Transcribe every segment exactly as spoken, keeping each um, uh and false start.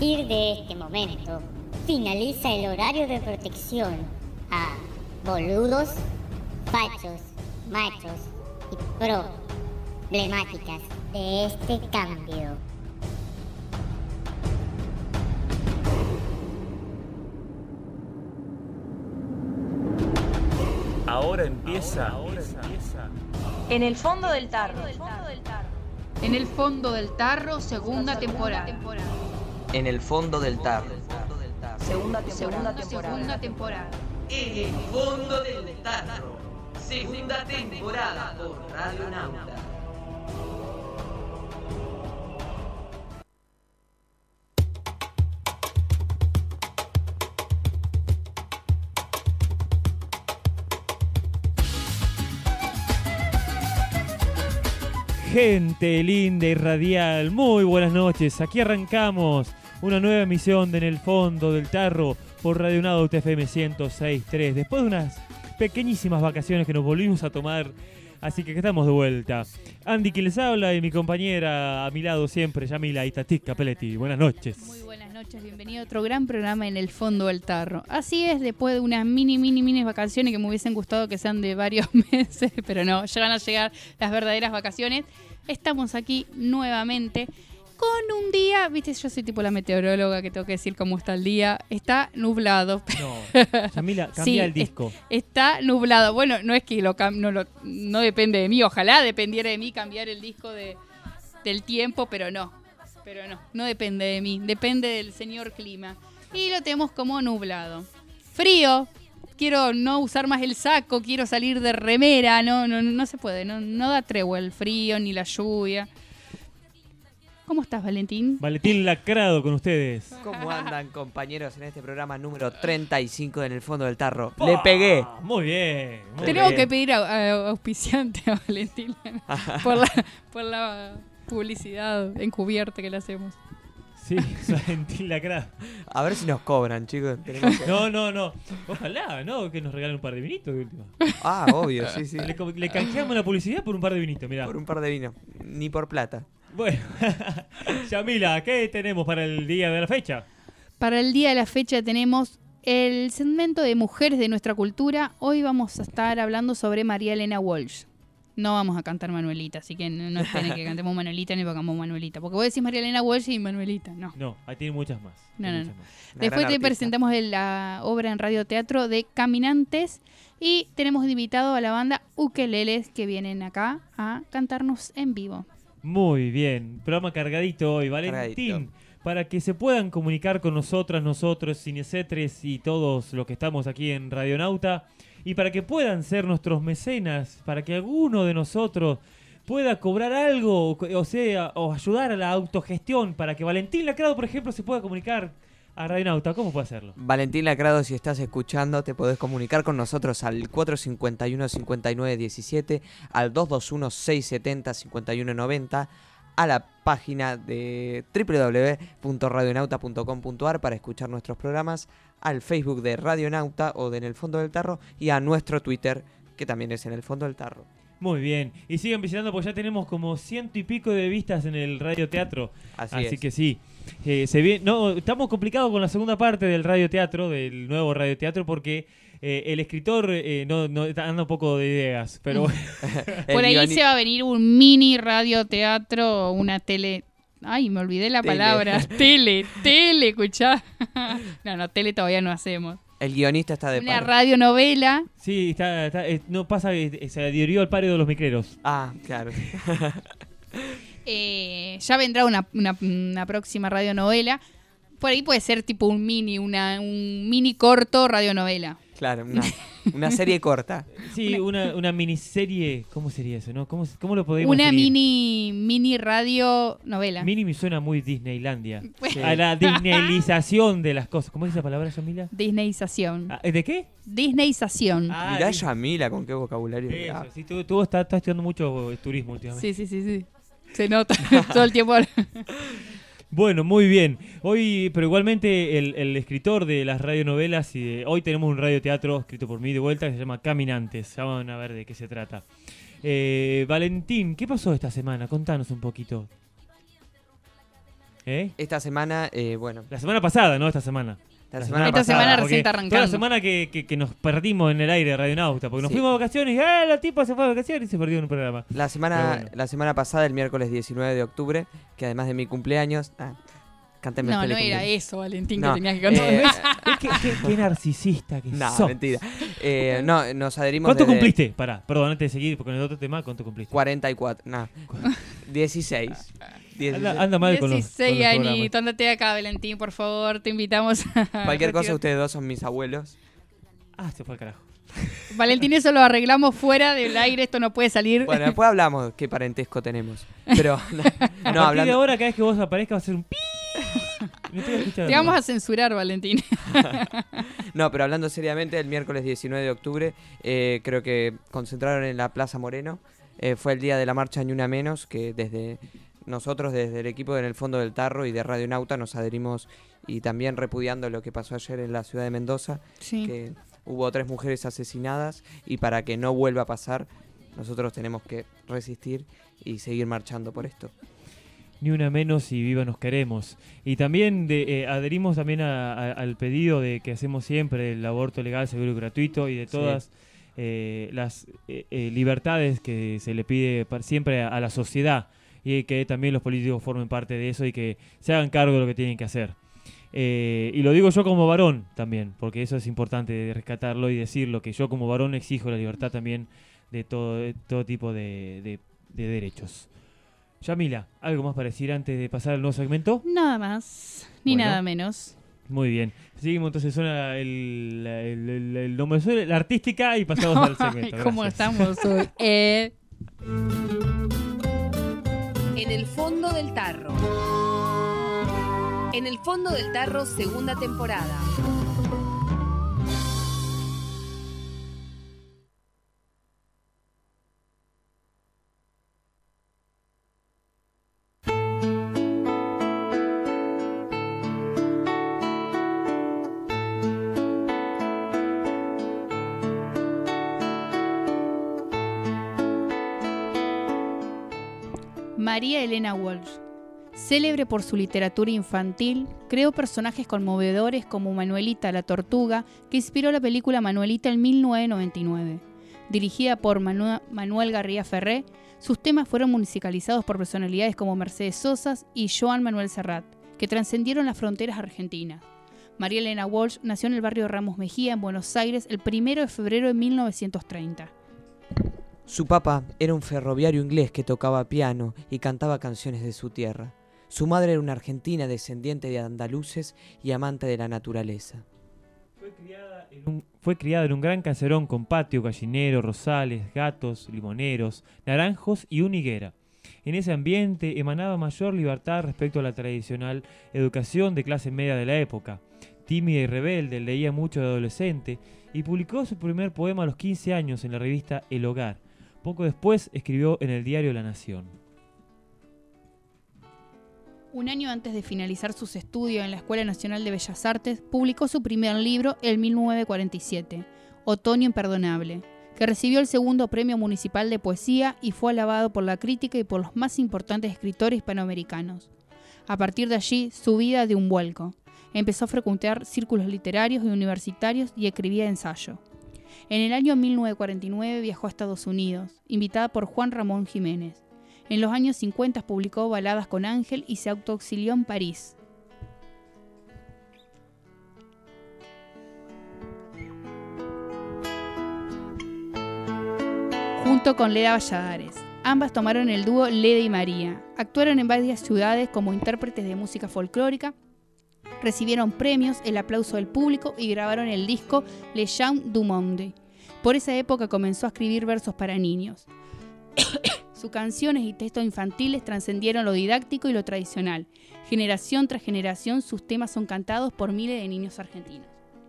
partir de este momento, finaliza el horario de protección a boludos, fachos, machos y problemáticas de este cambio. Ahora empieza, ahora empieza. En el fondo del tarro. En el fondo del tarro, segunda temporada. En el fondo del tarro. Segunda temporada. Segunda, segunda temporada. En el fondo del tarro. Segunda temporada por Radio Nauta. Gente linda y radial, muy buenas noches. Aquí arrancamos una nueva emisión de En el Fondo del Tarro por Radio Nauta F M ciento seis punto tres. Después de unas pequeñísimas vacaciones que nos volvimos a tomar, así que estamos de vuelta. Andy, quien les habla, y mi compañera a mi lado siempre, Yamila Itatic Capelletti. Buenas noches. Muy buenas noches, bienvenido a otro gran programa En el Fondo del Tarro. Así es, después de unas mini, mini, mini vacaciones que me hubiesen gustado que sean de varios meses, pero no, ya van a llegar las verdaderas vacaciones. Estamos aquí nuevamente con un día, viste, yo soy tipo la meteoróloga que tengo que decir cómo está el día. Está nublado. No, Yamila, cambia sí, el disco. Es, está nublado. Bueno, no es que lo, no, lo, no depende de mí, ojalá dependiera de mí cambiar el disco de, del tiempo, pero no. Pero no, no depende de mí, depende del señor clima. Y lo tenemos como nublado. Frío. Quiero no usar más el saco, quiero salir de remera, no no no se puede, no, no da tregua el frío ni la lluvia. ¿Cómo estás, Valentín? Valentín Lacrado con ustedes. ¿Cómo andan, compañeros, en este programa número treinta y cinco de En el Fondo del Tarro? ¡Le pegué! Muy bien. Muy Tenemos bien. que pedir a, a auspiciante a Valentín por la, por la publicidad encubierta que le hacemos. Sí, Valentín Lacrado. A ver si nos cobran, chicos. Tenemos que- No, no, no. Ojalá, ¿no? Que nos regalen un par de vinitos de última. Ah, obvio, sí, sí. Le, le canjeamos la publicidad por un par de vinitos, mirá. Por un par de vino. Ni por plata. Bueno, Yamila, ¿qué tenemos para el día de la fecha? Para el día de la fecha tenemos el segmento de mujeres de nuestra cultura. Hoy vamos a estar hablando sobre María Elena Walsh. No vamos a cantar Manuelita, así que no, no esperen que cantemos Manuelita ni pongamos Manuelita. Porque vos decís María Elena Walsh y Manuelita, no. No, ahí tiene muchas más. No, Tiene no, muchas no. más. Una Después gran te artista. presentamos la obra en radioteatro de Caminantes y tenemos de invitado a la banda Ukeleles que vienen acá a cantarnos en vivo. Muy bien, programa cargadito hoy, Valentín. Cargadito. Para que se puedan comunicar con nosotras, nosotros, Cinesetres y todos los que estamos aquí en Radionauta, y para que puedan ser nuestros mecenas, para que alguno de nosotros pueda cobrar algo, o o sea, o ayudar a la autogestión, para que Valentín Lacrado, por ejemplo, se pueda comunicar a Radionauta. ¿Cómo puede hacerlo? Valentín Lacrado, si estás escuchando, te podés comunicar con nosotros al cuatro cinco uno, cinco nueve uno siete, al dos dos uno, seis siete cero, cinco uno nueve cero, a la página de doble u doble u doble u punto radionauta punto com punto a r para escuchar nuestros programas, al Facebook de Radionauta o de En el Fondo del Tarro y a nuestro Twitter, que también es En el Fondo del Tarro. Muy bien, y sigan visitando porque ya tenemos como ciento y pico de vistas en el radioteatro. Así, Así es. que sí, eh, se ve, no, estamos complicados con la segunda parte del radioteatro, del nuevo radioteatro, porque eh, el escritor eh, no, no está dando un poco de ideas, pero bueno. El Por ahí guioni- se va a venir un mini radioteatro, una tele... Ay, me olvidé la Tele. palabra. Tele, tele, escuchá. No, no, tele todavía no hacemos. El guionista está de Una paro. radionovela. Sí, está, está, eh, no pasa, eh, se adhirió al paro de los micreros. Ah, claro. Eh, ya vendrá una, una, una próxima radionovela. Por ahí puede ser tipo un mini, una, un mini corto radionovela. Claro, una, una serie corta. Sí, una, una miniserie, ¿cómo sería eso, no? ¿Cómo, cómo lo podemos Una definir? mini, mini radionovela. Mini me suena muy Disneylandia. Sí. A la disneylización de las cosas. ¿Cómo es esa palabra, Yamila? Disneyización. Ah, ¿De qué? Disneyización. Ah, Mirá di- Yamila con qué vocabulario. Eso, Ah, sí, tú, tú estás, estás estudiando mucho eh, turismo últimamente. Sí, sí, sí, sí. Se nota todo el tiempo. Bueno, muy bien. Hoy, pero igualmente el, el escritor de las radionovelas, y de- hoy tenemos un radioteatro escrito por mí de vuelta que se llama Caminantes. Ya van a ver de qué se trata. Eh, Valentín, ¿qué pasó esta semana? Contanos un poquito. ¿Eh? Esta semana, eh, bueno, La semana pasada, no esta semana. la La semana Esta pasada. semana porque recién está Toda la arrancando. semana que, que, que nos perdimos en el aire de Radionauta, porque nos Sí. fuimos de vacaciones y ¡eh, la tipa se fue de vacaciones! Y se perdió en un programa. La semana, Pero bueno. la semana pasada, el miércoles diecinueve de octubre, que además de mi cumpleaños... Ah, cántame el No, no feliz era cumpleaños. eso, Valentín, No, que tenías que cantar. eh, Es que, qué, qué narcisista que No, sos. mentira. Eh, no, nos adherimos ¿Cuánto desde cumpliste? Pará, perdón, antes de seguir, porque en el otro tema, ¿cuánto cumpliste? cuarenta y cuatro, no. dieciséis. dieciséis. Anda, anda mal con los, con los dieciséis programas. añitos, andate acá, Valentín, por favor, te invitamos a... Cualquier cosa, retirar- ustedes dos son mis abuelos. Ah, se fue al carajo. Valentín, eso lo arreglamos fuera del aire, esto no puede salir. Bueno, después hablamos qué parentesco tenemos. Pero, no, A no, partir de hablando... ahora, cada vez que vos aparezcas va a ser un pi. No te voy a escuchar. Te vamos a censurar, Valentín. No, pero hablando seriamente, el miércoles diecinueve de octubre, eh, creo que concentraron en la Plaza Moreno. Eh, fue el día de la marcha Ni Una Menos, que desde nosotros, desde el equipo En el Fondo del Tarro y de Radionauta, nos adherimos y también repudiando lo que pasó ayer en la ciudad de Mendoza, Sí. que hubo tres mujeres asesinadas y para que no vuelva a pasar, nosotros tenemos que resistir y seguir marchando por esto. Ni una menos y viva nos queremos. Y también de, eh, adherimos también a- a- al pedido de que hacemos siempre el aborto legal, seguro y gratuito y de todas eh, las eh, eh, libertades que se le pide par- siempre a, a la sociedad y que también los políticos formen parte de eso y que se hagan cargo de lo que tienen que hacer. Eh, y lo digo yo como varón también, porque eso es importante de rescatarlo y decirlo, que yo como varón exijo la libertad también de todo, de todo tipo de, de- de derechos. Yamila, ¿algo más para decir antes de pasar al nuevo segmento? Nada más, ni Bueno. nada menos. Muy bien. Seguimos entonces, suena el, el, el, el nombre, suena la artística y pasamos al segmento. ¿Cómo Gracias. estamos hoy? Eh, En el fondo del tarro. En el fondo del tarro, segunda temporada. María Elena Walsh. Célebre por su literatura infantil, creó personajes conmovedores como Manuelita la Tortuga, que inspiró la película Manuelita en mil novecientos noventa y nueve. Dirigida por Manu- Manuel García Ferré, sus temas fueron musicalizados por personalidades como Mercedes Sosa y Joan Manuel Serrat, que trascendieron las fronteras argentinas. María Elena Walsh nació en el barrio Ramos Mejía, en Buenos Aires, el primero de febrero de mil novecientos treinta. Su papá era un ferroviario inglés que tocaba piano y cantaba canciones de su tierra. Su madre era una argentina descendiente de andaluces y amante de la naturaleza. Fue criada, en un, fue criada en un gran caserón con patio, gallinero, rosales, gatos, limoneros, naranjos y una higuera. En ese ambiente emanaba mayor libertad respecto a la tradicional educación de clase media de la época. Tímida y rebelde, leía mucho de adolescente y publicó su primer poema a los quince años en la revista El Hogar. Poco después escribió en el diario La Nación. Un año antes de finalizar sus estudios en la Escuela Nacional de Bellas Artes, publicó su primer libro en mil novecientos cuarenta y siete, Otoño Imperdonable, que recibió el segundo premio municipal de poesía y fue alabado por la crítica y por los más importantes escritores hispanoamericanos. A partir de allí, su vida dio un vuelco. Empezó a frecuentar círculos literarios y universitarios y escribía ensayo. En el año mil novecientos cuarenta y nueve viajó a Estados Unidos, invitada por Juan Ramón Jiménez. En los años cincuenta publicó Baladas con Ángel y se autoexilió en París. Junto con Leda Valladares. Ambas tomaron el dúo Leda y María. Actuaron en varias ciudades como intérpretes de música folclórica, recibieron premios, el aplauso del público y grabaron el disco Le Chant du Monde. Por esa época comenzó a escribir versos para niños. Sus canciones y textos infantiles trascendieron lo didáctico y lo tradicional. Generación tras generación, sus temas son cantados por miles de niños argentinos.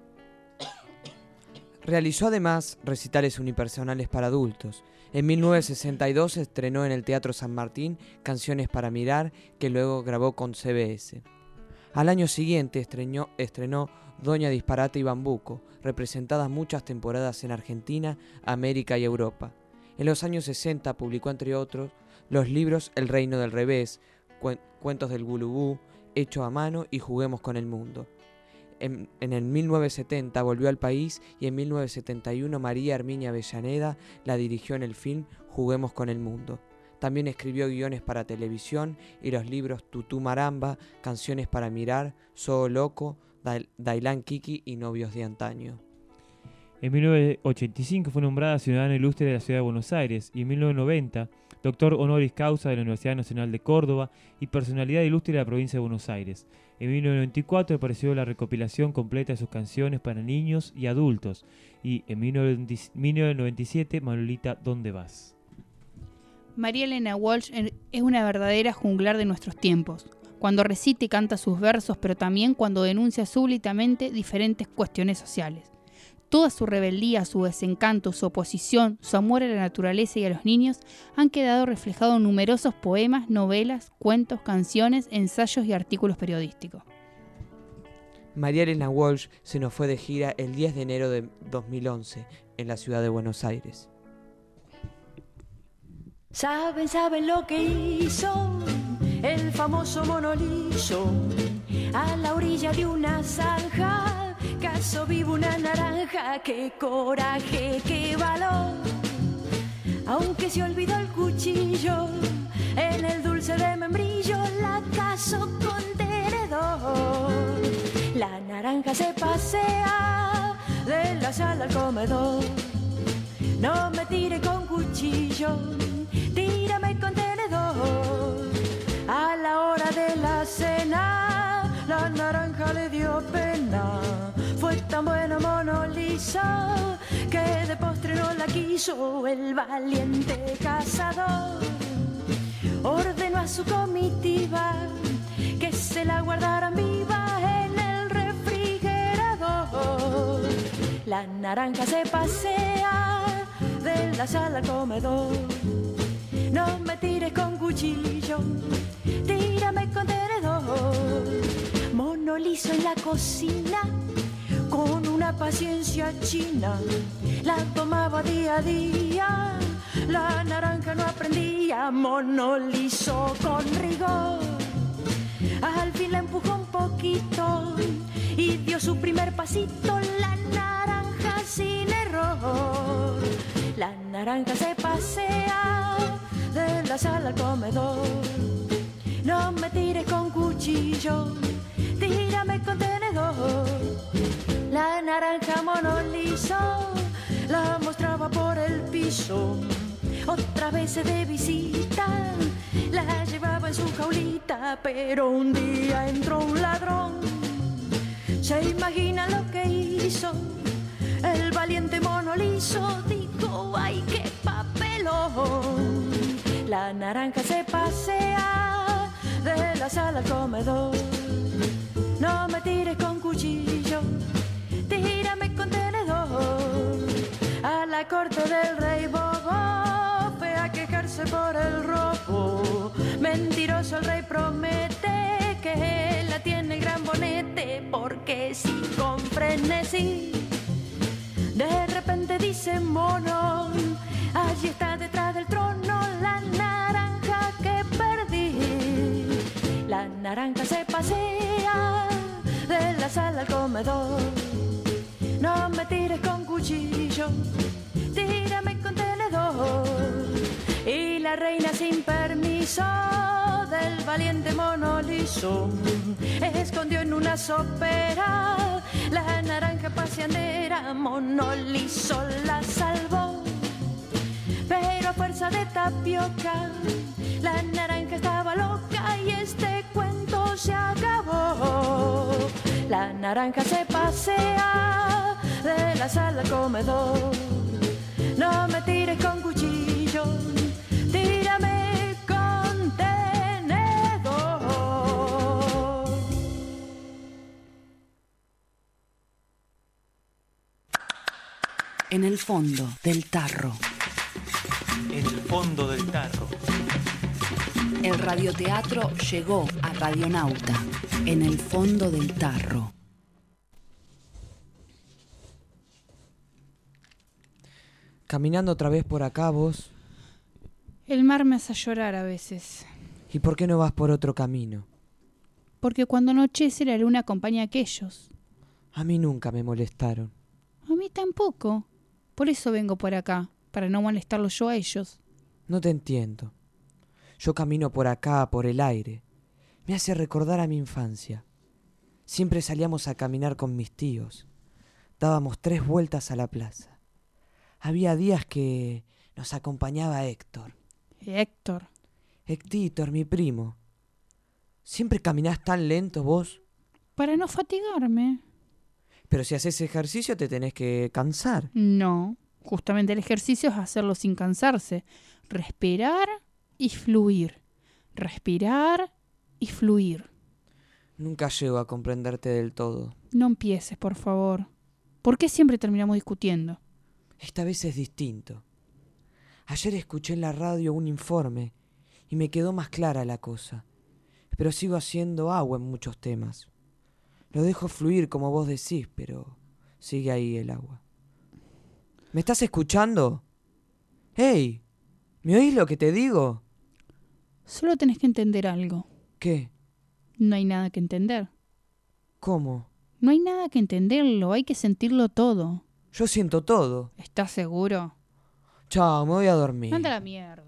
Realizó además recitales unipersonales para adultos. En mil novecientos sesenta y dos se estrenó en el Teatro San Martín Canciones para Mirar, que luego grabó con C B S. Al año siguiente estrenó, estrenó Doña Disparate y Bambuco, representadas muchas temporadas en Argentina, América y Europa. En los años sesenta publicó, entre otros, los libros El Reino del Revés, Cuen- Cuentos del Gulubú, hecho a mano y juguemos con el mundo. En, en el mil novecientos setenta volvió al país y en mil novecientos setenta y uno María Herminia Avellaneda la dirigió en el film Juguemos con el mundo. También escribió guiones para televisión y los libros Tutú Maramba, Canciones para mirar, Zoo Loco, Dailán Kiki y Novios de antaño. En mil novecientos ochenta y cinco fue nombrada ciudadana ilustre de la ciudad de Buenos Aires y en mil novecientos noventa doctor honoris causa de la Universidad Nacional de Córdoba y personalidad ilustre de la provincia de Buenos Aires. En mil novecientos noventa y cuatro apareció la recopilación completa de sus canciones para niños y adultos y en mil novecientos noventa y siete Manolita, ¿dónde vas? María Elena Walsh es una verdadera junglar de nuestros tiempos, cuando recita y canta sus versos, pero también cuando denuncia súbitamente diferentes cuestiones sociales. Toda su rebeldía, su desencanto, su oposición, su amor a la naturaleza y a los niños han quedado reflejados en numerosos poemas, novelas, cuentos, canciones, ensayos y artículos periodísticos. María Elena Walsh se nos fue de gira el diez de enero de dos mil once en la ciudad de Buenos Aires. Saben, saben lo que hizo el famoso mono liso a la orilla de una zanja. Caso vivo una naranja, qué coraje, qué valor. Aunque se olvidó el cuchillo en el dulce de membrillo, la casó con tenedor. La naranja se pasea de la sala al comedor. No me tire con cuchillo, tírame con tenedor. A la hora de la cena, la naranja le dio pena. Fue tan bueno mono liso que de postre no la quiso. El valiente cazador ordenó a su comitiva que se la guardaran viva en el refrigerador. La naranja se pasea de la sala al comedor. No me tires con cuchillo, tírame con tenedor. Mono liso en la cocina, con una paciencia china, la tomaba día a día. La naranja no aprendía, mono liso con rigor. Al fin la empujó un poquito y dio su primer pasito. La naranja sin error. La naranja se pasea de la sala al comedor. No me tires con cuchillo, tírame con tenedor. La naranja mono liso la mostraba por el piso. Otra vez de visita la llevaba en su jaulita, pero un día entró un ladrón. ¿Se imagina lo que hizo? El valiente mono liso dijo, ¡ay, qué papelón! La naranja se pasea de la sala al comedor. No me tires con cuchillo, tírame con tenedor. A la corte del rey bobo fue a quejarse por el robo. Mentiroso el rey promete que la tiene el gran bonete, porque si con frenesí de repente dice mono, allí está detrás del trono la naranja que perdí. La naranja se pasea de la sala al comedor. No me tires con cuchillo, tírame con tenedor. Y la reina sin permiso del valiente mono liso escondió en una sopera la naranja paseandera. Mono liso la salvó, pero a fuerza de tapioca la naranja estaba loca y este cuento se acabó. La naranja se pasea de la sala al comedor. No me tires con cuchillo, tírame con tenedor. En el fondo del tarro. En el fondo del tarro. El radioteatro llegó a Radionauta. En el fondo del tarro. Caminando otra vez por acá vos. El mar me hace llorar a veces. ¿Y por qué no vas por otro camino? porque cuando anochece la luna acompaña a aquellos. A mí nunca me molestaron. A mí tampoco. Por eso vengo por acá, para no molestarlos yo a ellos. No te entiendo. Yo camino por acá, por el aire. Me hace recordar a mi infancia. Siempre salíamos a caminar con mis tíos. Dábamos tres vueltas a la plaza. Había días que nos acompañaba Héctor. Héctor. Héctor, mi primo. ¿Siempre caminás tan lento vos? Para no fatigarme. Pero si haces ejercicio te tenés que cansar. No, justamente el ejercicio es hacerlo sin cansarse. Respirar y fluir. Respirar y fluir. Nunca llego a comprenderte del todo. No empieces, por favor. ¿Por qué siempre terminamos discutiendo? Esta vez es distinto. Ayer escuché en la radio un informe y me quedó más clara la cosa. Pero sigo haciendo agua en muchos temas. Lo dejo fluir como vos decís, pero sigue ahí el agua. ¿Me estás escuchando? ¡Hey! ¿Me oís lo que te digo? Solo tenés que entender algo. ¿Qué? No hay nada que entender. ¿Cómo? No hay nada que entenderlo, hay que sentirlo todo. Yo siento todo. ¿Estás seguro? Chao, me voy a dormir. Anda a la mierda.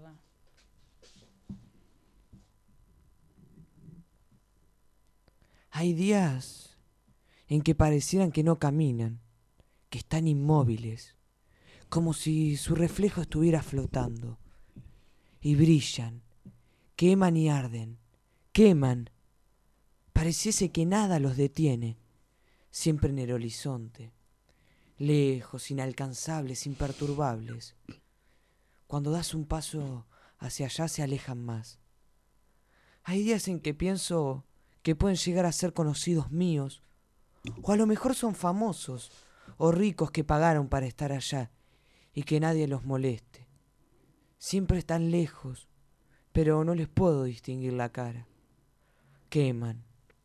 Hay días en que parecieran que no caminan, que están inmóviles, como si su reflejo estuviera flotando. Y brillan, queman y arden, queman. Pareciese que nada los detiene, siempre en el horizonte, lejos, inalcanzables, imperturbables. Cuando das un paso hacia allá se alejan más. Hay días en que pienso que pueden llegar a ser conocidos míos, o a lo mejor son famosos o ricos que pagaron para estar allá y que nadie los moleste. Siempre están lejos, pero no les puedo distinguir la cara. Queman.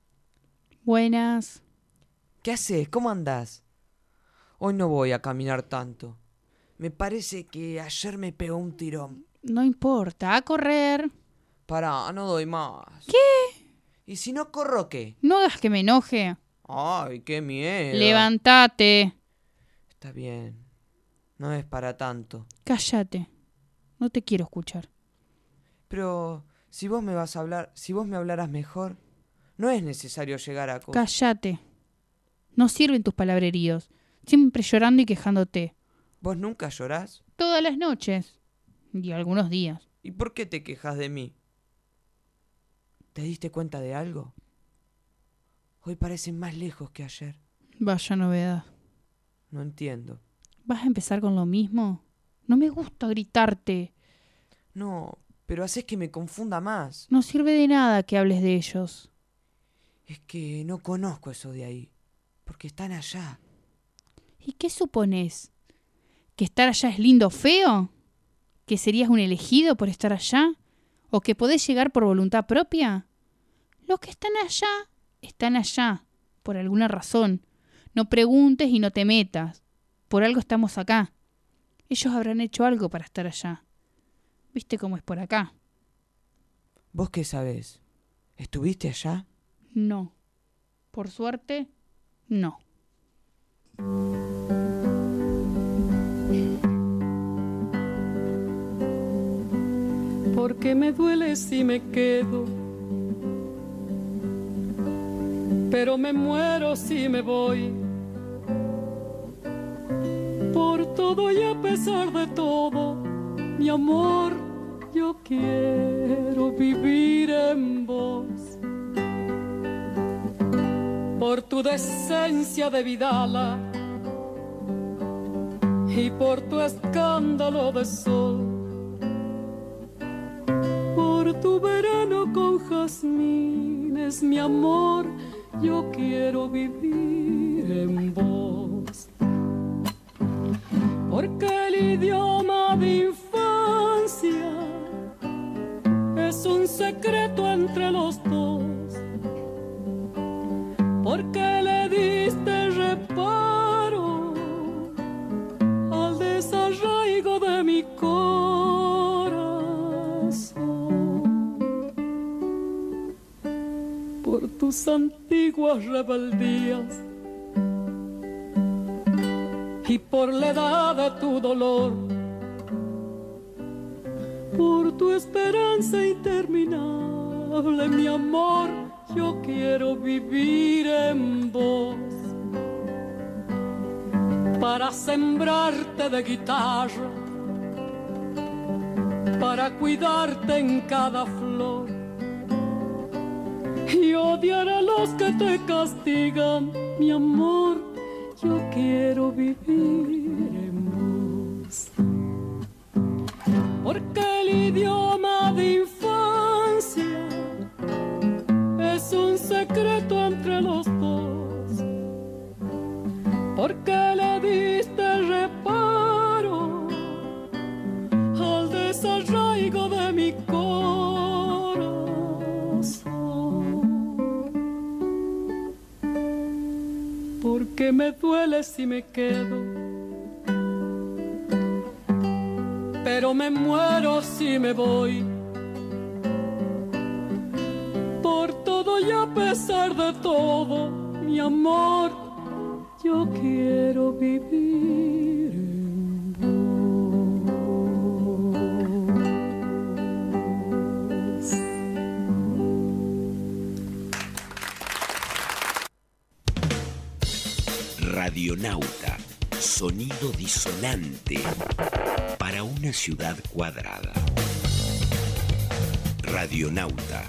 Buenas. ¿Qué haces? ¿Cómo andás? Hoy no voy a caminar tanto. Me parece que ayer me pegó un tirón. No importa, a correr. Pará, no doy más. ¿Qué? ¿Y si no corro qué? No hagas que me enoje. Ay, qué miedo. Levántate. Está bien. No es para tanto. Cállate. No te quiero escuchar. Pero si vos me vas a hablar, si vos me hablaras mejor, no es necesario llegar a cosas. Cállate. No sirven tus palabreríos. Siempre llorando y quejándote. ¿Vos nunca llorás? Todas las noches. Y algunos días. ¿Y por qué te quejas de mí? ¿Te diste cuenta de algo? Hoy parecen más lejos que ayer. Vaya novedad. No entiendo. ¿Vas a empezar con lo mismo? No me gusta gritarte. No, pero haces que me confunda más. No sirve de nada que hables de ellos. Es que no conozco eso de ahí, porque están allá. ¿Y qué supones? ¿Que estar allá es lindo o feo? ¿Que serías un elegido por estar allá? ¿O que podés llegar por voluntad propia? Los que están allá, están allá, por alguna razón. No preguntes y no te metas. Por algo estamos acá. Ellos habrán hecho algo para estar allá. ¿Viste cómo es por acá? ¿Vos qué sabés? ¿Estuviste allá? No. Por suerte, no. Porque me duele si me quedo, pero me muero si me voy. Por todo y a pesar de todo, mi amor, yo quiero vivir en vos. Por tu decencia de vidala y por tu escándalo de sol. Por tu verano con jazmines, mi amor, yo quiero vivir en vos. Porque el idioma de infancia es un secreto entre los dos. Porque le diste reparo al desarraigo de mi corazón. por tus antiguas rebeldías y por la edad de tu dolor, por tu esperanza interminable, mi amor, yo quiero vivir en vos, para sembrarte de guitarra, para cuidarte en cada flor y odiar a los que te castigan, mi amor, yo quiero vivir en vos. Porque el idioma de infancia es un secreto entre los dos, porque le diste reparo al desarraigo de mi corazón, porque me duele si me quedo, pero me muero si me voy. Por todo y a pesar de todo, mi amor, yo quiero vivir en vos. Radionauta, sonido disonante para una ciudad cuadrada. Radionauta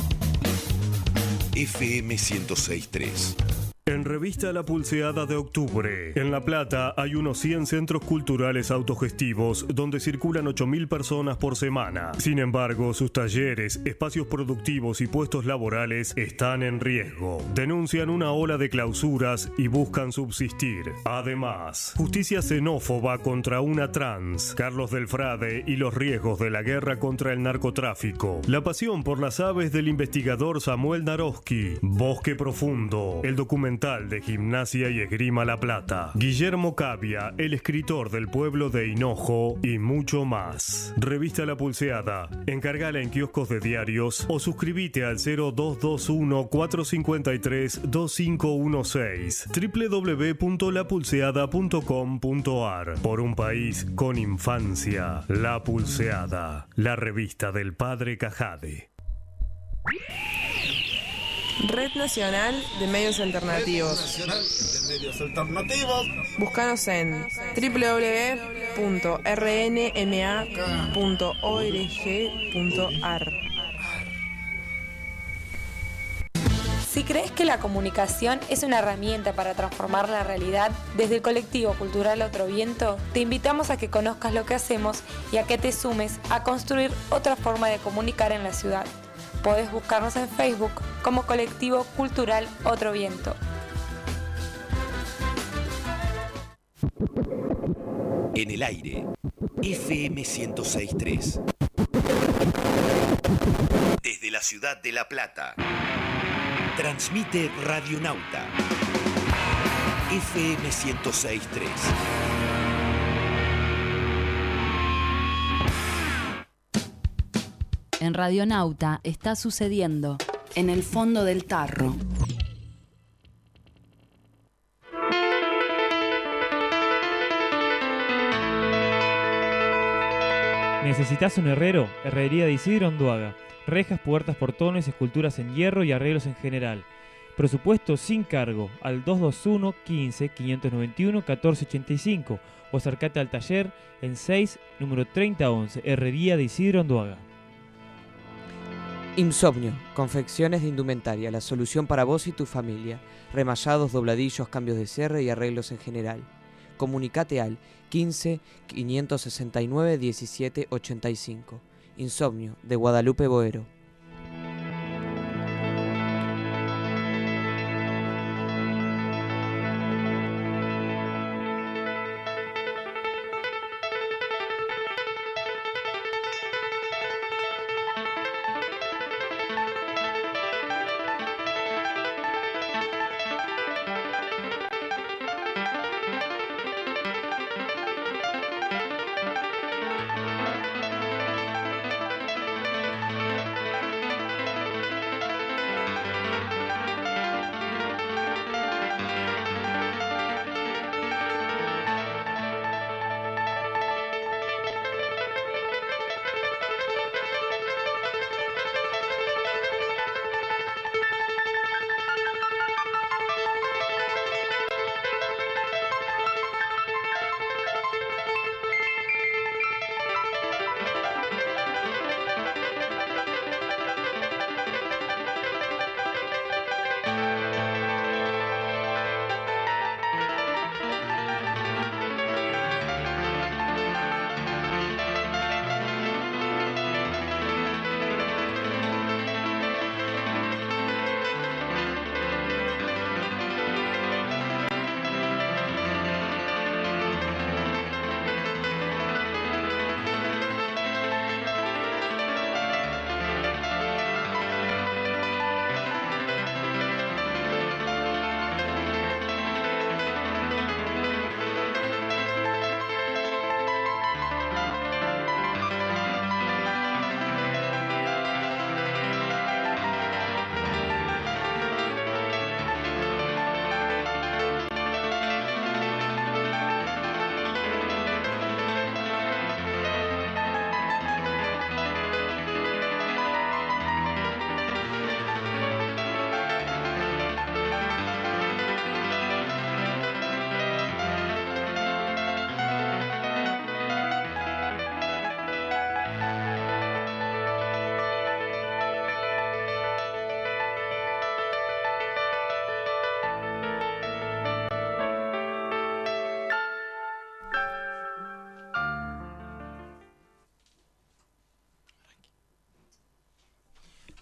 F M ciento seis punto tres. En Revista La Pulseada de octubre, en La Plata hay unos cien centros culturales autogestivos donde circulan ocho mil personas por semana. Sin embargo, sus talleres, espacios productivos y puestos laborales están en riesgo. Denuncian una ola de clausuras y buscan subsistir. Además, justicia xenófoba contra una trans, Carlos del Frade y los riesgos de la guerra contra el narcotráfico. La pasión por las aves del investigador Samuel Naroski. Bosque Profundo, el documental de Gimnasia y Esgrima La Plata. Guillermo Cavia, el escritor del pueblo de Hinojo y mucho más. Revista La Pulseada. Encargala en kioscos de diarios o suscríbete al cero dos dos uno, cuatro cinco tres, dos cinco uno seis doble u doble u doble u punto la pulseada punto com punto a r. Por un país con infancia. La Pulseada, la revista del padre Cajade. Red Nacional de Medios Alternativos. Red Nacional de Medios Alternativos. Búscanos en doble u doble u doble u punto r n m a punto org punto a r. Si crees que la comunicación es una herramienta para transformar la realidad, desde el colectivo cultural Otro Viento, te invitamos a que conozcas lo que hacemos y a que te sumes a construir otra forma de comunicar en la ciudad. Podés buscarnos en Facebook como Colectivo Cultural Otro Viento. En el aire, F M ciento seis punto tres. Desde la ciudad de La Plata, transmite Radionauta, F M ciento seis punto tres. En Radionauta está sucediendo en el fondo del tarro. ¿Necesitas un herrero? Herrería de Isidro Anduaga. Rejas, puertas, portones, esculturas en hierro y arreglos en general. Presupuesto sin cargo al dos dos uno, quince, quinientos noventa y uno, catorce ochenta y cinco o acercate al taller en seis, número treinta once, Herrería de Isidro Anduaga. Insomnio, confecciones de indumentaria, la solución para vos y tu familia. Remallados, dobladillos, cambios de cierre y arreglos en general. Comunicate al quince, quinientos sesenta y nueve, diecisiete ochenta y cinco. Insomnio, de Guadalupe Boero.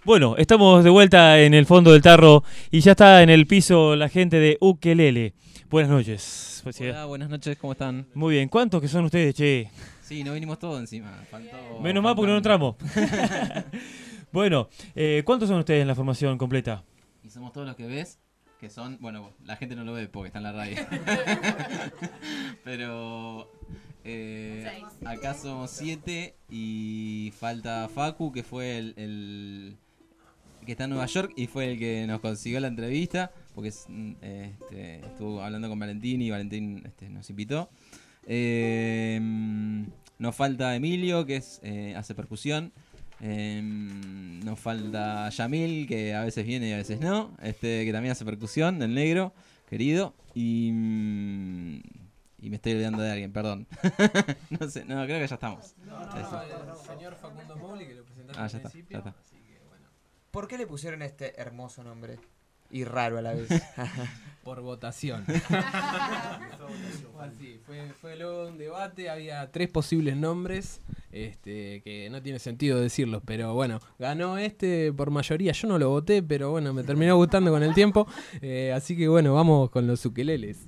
Bueno, estamos de vuelta en el fondo del tarro y ya está en el piso la gente de Ukelele. Buenas noches. Hola, buenas noches, ¿cómo están? Muy bien, ¿cuántos que son ustedes, che? Sí, no vinimos todos encima. Faltó, Menos mal porque no entramos. Bueno, eh, ¿cuántos son ustedes en la formación completa? Y somos todos los que ves, que son, bueno, la gente no lo ve porque está en la radio. Pero eh, acá somos siete y falta Facu, que fue el, el que está en Nueva York y fue el que nos consiguió la entrevista, porque este, estuvo hablando con Valentín y Valentín este, nos invitó. Eh, nos falta Emilio, que es eh, hace percusión. Eh, nos falta Yamil, que a veces viene y a veces no, este que también hace percusión, el negro, querido. Y, y me estoy olvidando de alguien, perdón. No sé, no, creo que ya estamos. No, no, no, el señor Facundo Mouli, que lo presentaste Ah, al ya está, principio. ya está. Así que, bueno. ¿Por qué le pusieron este hermoso nombre? Y raro a la vez. Por votación. Así, fue, fue luego un debate, había tres posibles nombres, este, que no tiene sentido decirlos, pero bueno, ganó este por mayoría. Yo no lo voté, pero bueno, me terminó gustando con el tiempo. Eh, así que bueno, vamos con los ukeleles.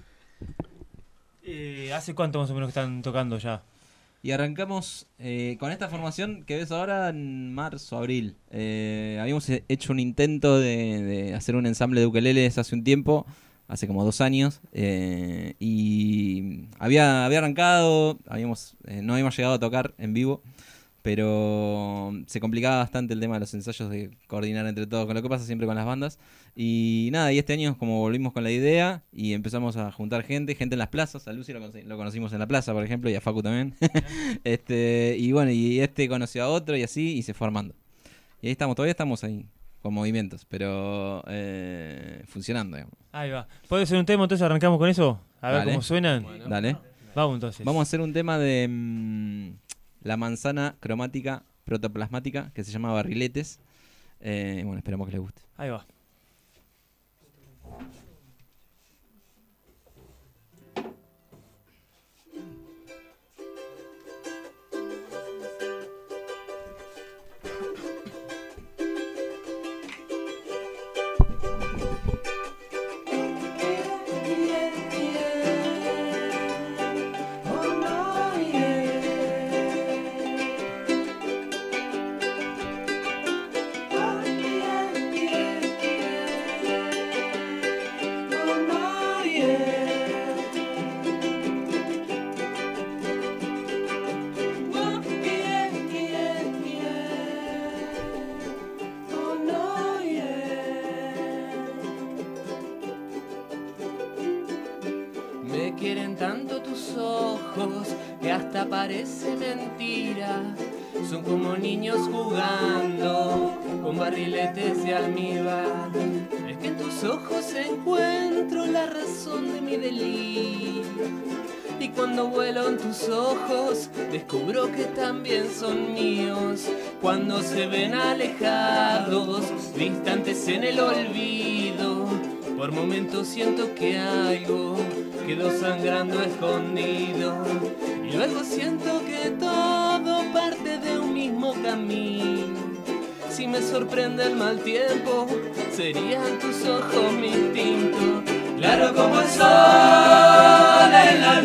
Eh, ¿Hace cuánto más o menos que están tocando ya? Y arrancamos eh, con esta formación que ves ahora en marzo, abril. Eh, habíamos hecho un intento de, de hacer un ensamble de ukeleles hace un tiempo, hace como dos años. Eh, y había, había arrancado, habíamos, eh, no habíamos llegado a tocar en vivo, pero se complicaba bastante el tema de los ensayos, de coordinar entre todos, con lo que pasa siempre con las bandas. Y nada, y este año como volvimos con la idea y empezamos a juntar gente, gente en las plazas. A Lucy lo, conocí, lo conocimos en la plaza, por ejemplo, y a Facu también. este Y bueno, y este conoció a otro y así, y se fue armando. Y ahí estamos, todavía estamos ahí, con movimientos, pero eh, funcionando, digamos. Ahí va. ¿Puede ser un tema, entonces arrancamos con eso? A ver Dale. cómo suenan. Bueno. Dale. Vamos entonces. Vamos a hacer un tema de mmm, la manzana cromática protoplasmática, que se llama Barriletes. Eh, bueno, esperamos que les guste. Ahí va. Me quieren tanto tus ojos que hasta parece mentira. Son como niños jugando con barriletes de almíbar. Es que en tus ojos encuentro la razón de mi delirio. Y cuando vuelo en tus ojos descubro que también son míos. Cuando se ven alejados, distantes en el olvido, por momentos siento que algo quedó sangrando escondido. Y luego siento que todo parte de un mismo camino. Si me sorprende el mal tiempo, serían tus ojos mi instinto. Claro como el sol en la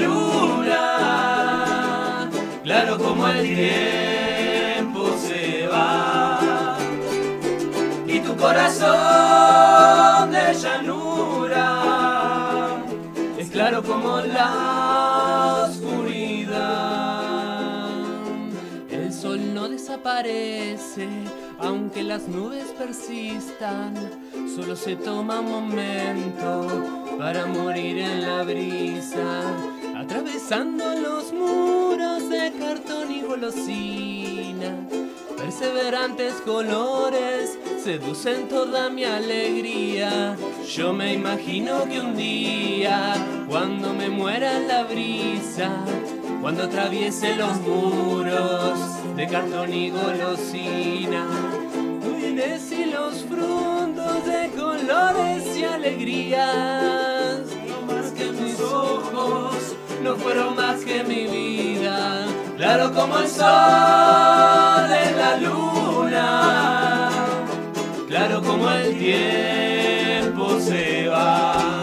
luna, claro como el tiempo se va, y tu corazón de llanura es claro como la oscuridad. El sol no desaparece, aunque las nubes persistan, solo se toma un momento para morir en la brisa, atravesando los muros de cartón y golosina. Perseverantes colores seducen toda mi alegría. Yo me imagino que un día, cuando me muera en la brisa, cuando atraviese los muros de cartón y golosina, tú vienes y los frutos de colores y alegrías, no más que mis ojos, no fueron más que mi vida. Claro como el sol en la luna, claro como el tiempo se va.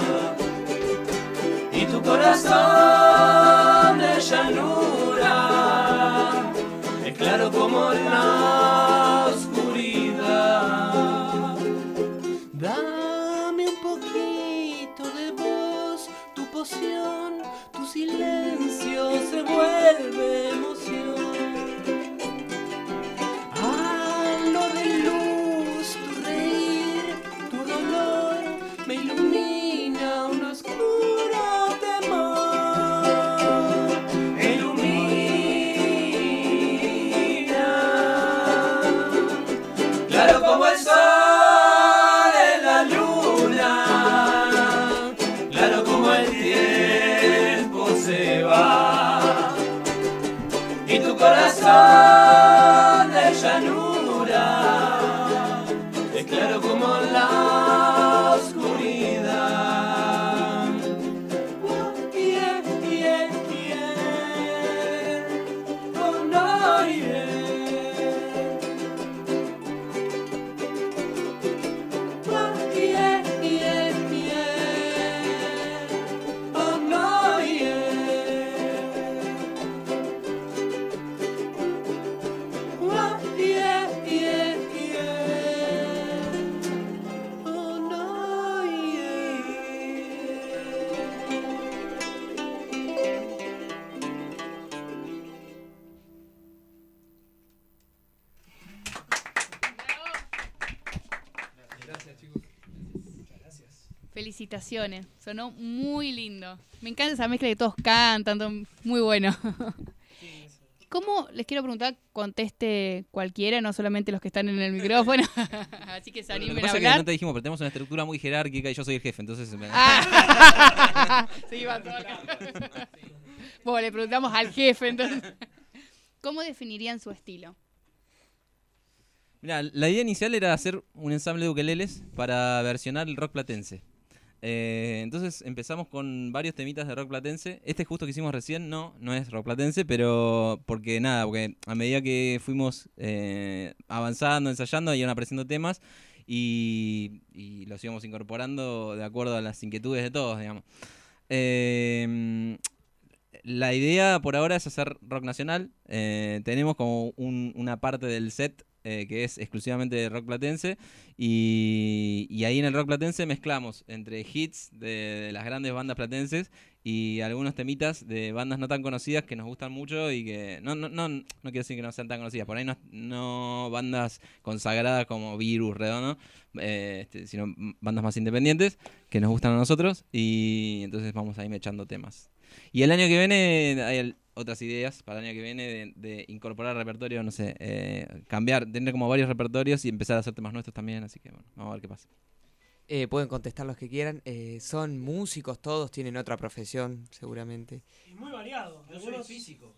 Y tu corazón de llanura es claro como la oscuridad. Dame un poquito de voz, tu poción, tu silencio se vuelve emoción. Halo de luz, tu reír, tu dolor me ilumina un oscuro temor. Ilumina, claro como el sol en la luna, claro como el tiempo se va. Y tu corazón de llanura es claro como la oscuridad. Oh, yeah, yeah, yeah. Oh, no, yeah. Oh, yeah, yeah, yeah. Oh, no, yeah. Oh, yeah, yeah, yeah. Oh, no, Gracias, chicos. Muchas gracias. Felicitaciones, sonó muy lindo. Me encanta esa mezcla que todos cantan, todo muy bueno. ¿Cómo, les quiero preguntar, conteste cualquiera, no solamente los que están en el micrófono? Así que se Bueno, lo animen que a pasa es que hablar. no te dijimos, pero tenemos una estructura muy jerárquica y yo soy el jefe, entonces... me- Ah. Sí, va todo acá. Bueno, le preguntamos al jefe, entonces. ¿Cómo definirían su estilo? Mira, la idea inicial era hacer un ensamble de ukeleles para versionar el rock platense. Eh, entonces empezamos con varios temitas de rock platense. Este justo que hicimos recién no, no es rock platense, pero porque nada, porque a medida que fuimos eh, avanzando, ensayando, iban apareciendo temas y, y los íbamos incorporando de acuerdo a las inquietudes de todos, digamos. Eh, la idea por ahora es hacer rock nacional. Eh, tenemos como un- una parte del set eh, que es exclusivamente de rock platense y, y ahí en el rock platense mezclamos entre hits de, de las grandes bandas platenses y algunos temitas de bandas no tan conocidas que nos gustan mucho y que no no no, no quiero decir que no sean tan conocidas, por ahí no, no bandas consagradas como Virus, Redondo, eh, este, sino m- bandas más independientes que nos gustan a nosotros y entonces vamos a ir echando temas. Y el año que viene hay el- otras ideas para el año que viene de, de incorporar repertorio, no sé, eh, cambiar, tener como varios repertorios y empezar a hacer temas nuestros también, así que bueno, vamos a ver qué pasa. Eh, pueden contestar los que quieran. Eh, son músicos todos, tienen otra profesión, seguramente. Es muy variado. Yo soy físico.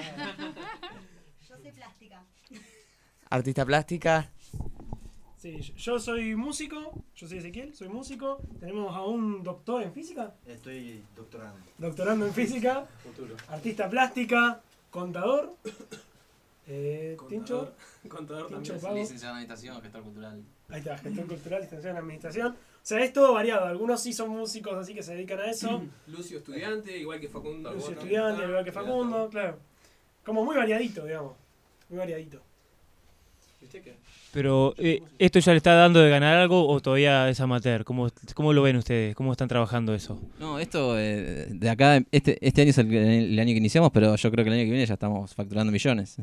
Yo soy plástica. Artista plástica. Sí, yo- yo soy músico, yo soy Ezequiel, soy músico. Tenemos a un doctor en física, Estoy doctorando. doctorando en física, Futuro. artista plástica, contador. Eh, Contador. Tincho. Contador Tincho también. Pago. Licenciado en Administración, gestor cultural. Ahí está, gestor cultural, extensión en administración. O sea, es todo variado. Algunos sí son músicos así que se dedican a eso. Lucio estudiante, igual que Facundo. Lucio Arbona, estudiante, está, igual que Facundo, claro. Como muy variadito, digamos. Muy variadito. ¿Viste qué? Pero, eh, ¿esto ya le está dando de ganar algo o todavía es amateur? ¿Cómo, cómo lo ven ustedes? ¿Cómo están trabajando eso? No, esto eh, de acá, este, este año es el, el año que iniciamos, pero yo creo que el año que viene ya estamos facturando millones.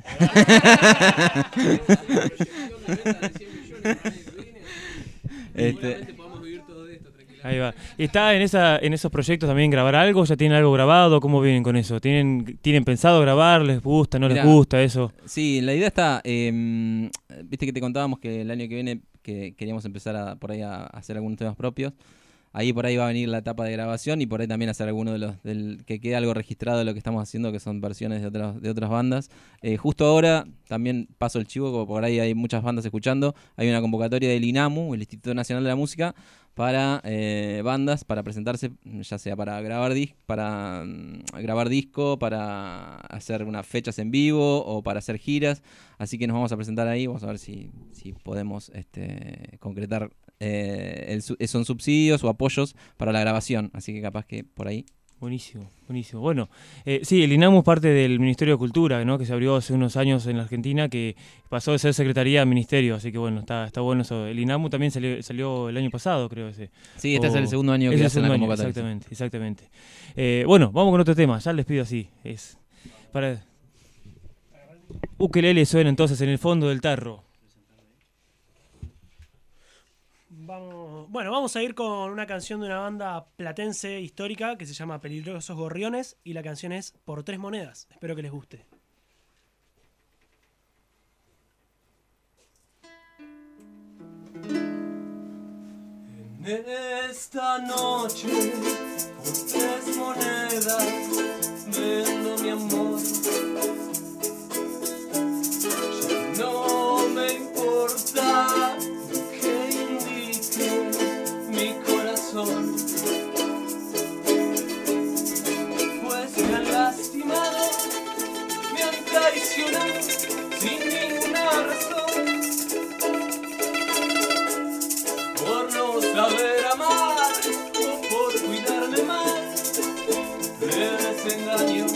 Este, Ahí va. ¿Está en esa en esos proyectos también grabar algo? ¿Ya tienen algo grabado? ¿Cómo vienen con eso? ¿Tienen tienen pensado grabar? ¿Les gusta? ¿No les Mirá, gusta eso? Sí, la idea está, eh, viste que te contábamos que el año que viene que queríamos empezar a, por ahí a, a hacer algunos temas propios. ahí por ahí va a venir la etapa de grabación y por ahí también hacer alguno de los, del, que quede algo registrado de lo que estamos haciendo, que son versiones de otras, de otras bandas. Eh, justo ahora, también paso el chivo, como por ahí hay muchas bandas escuchando, hay una convocatoria del INAMU, el Instituto Nacional de la Música, para eh, bandas, para presentarse, ya sea para grabar dis para um, grabar disco, para hacer unas fechas en vivo o para hacer giras. Así que nos vamos a presentar ahí, vamos a ver si, si podemos este, concretar eh, el, son subsidios o apoyos para la grabación. Así que capaz que por ahí. Buenísimo, buenísimo. Bueno, eh, sí, el INAMU es parte del Ministerio de Cultura, ¿no? Que se abrió hace unos años en la Argentina, que pasó de ser secretaría a ministerio, así que bueno, está, está bueno eso. El INAMU también salió, salió el año pasado, creo ese. Sí, este o, es el segundo año que hacen la convocatoria. Exactamente, exactamente. Eh, bueno, vamos con otro tema, ya les pido así. Es para ukelele suena entonces en el fondo del tarro. Vamos, bueno, vamos a ir con una canción de una banda platense histórica que se llama Peligrosos Gorriones y la canción es Por Tres Monedas. Espero que les guste. En esta noche, por tres monedas, vendo mi amor. Ya no me importa mi corazón, pues me han lastimado, me han traicionado sin ninguna razón, por no saber amar o por cuidarme mal, me desengaño.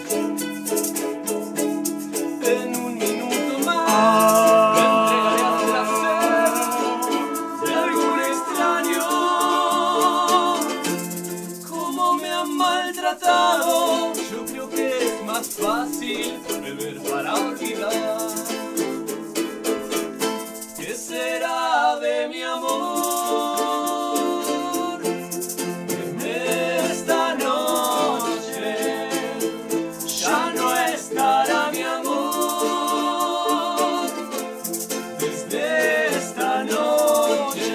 En un minuto más me entregaré al placer de algún extraño. Como me han maltratado, yo creo que es más fácil beber para olvidar. ¿Qué será de mi amor en esta noche? Ya no estará mi amor. Desde esta noche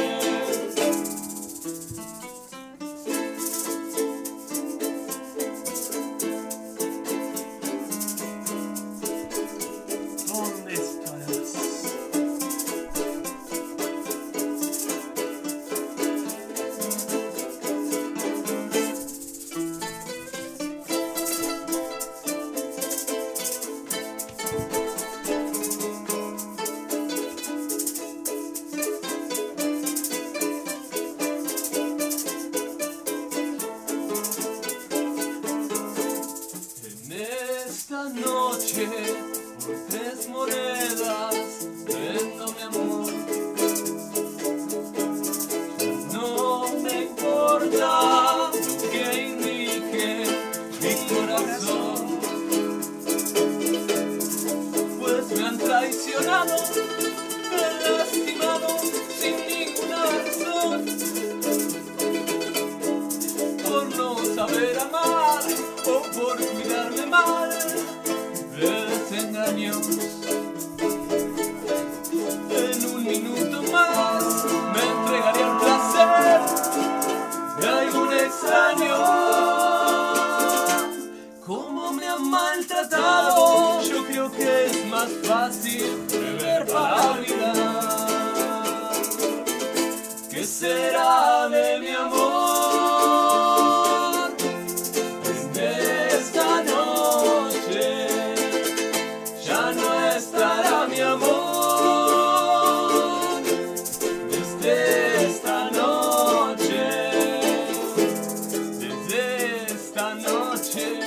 ¿Dónde estarás? en esta noche, por tres monedas, vendo mi amor. No me importa lo que indique mi corazón, pues me han traicionado, me han lastimado sin ninguna razón, por no saber amar o por cuidarme mal, desengaños. En un minuto más me entregaré al placer de algún extraño. Como me han maltratado, yo creo que es más fácil beber para olvidar. ¿Qué será de mi amor? Esta noche ya no estará mi amor. Desde esta noche, desde esta noche.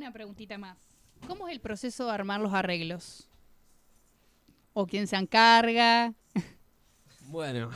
una preguntita más. ¿Cómo es el proceso de armar los arreglos? ¿O quién se encarga? Bueno.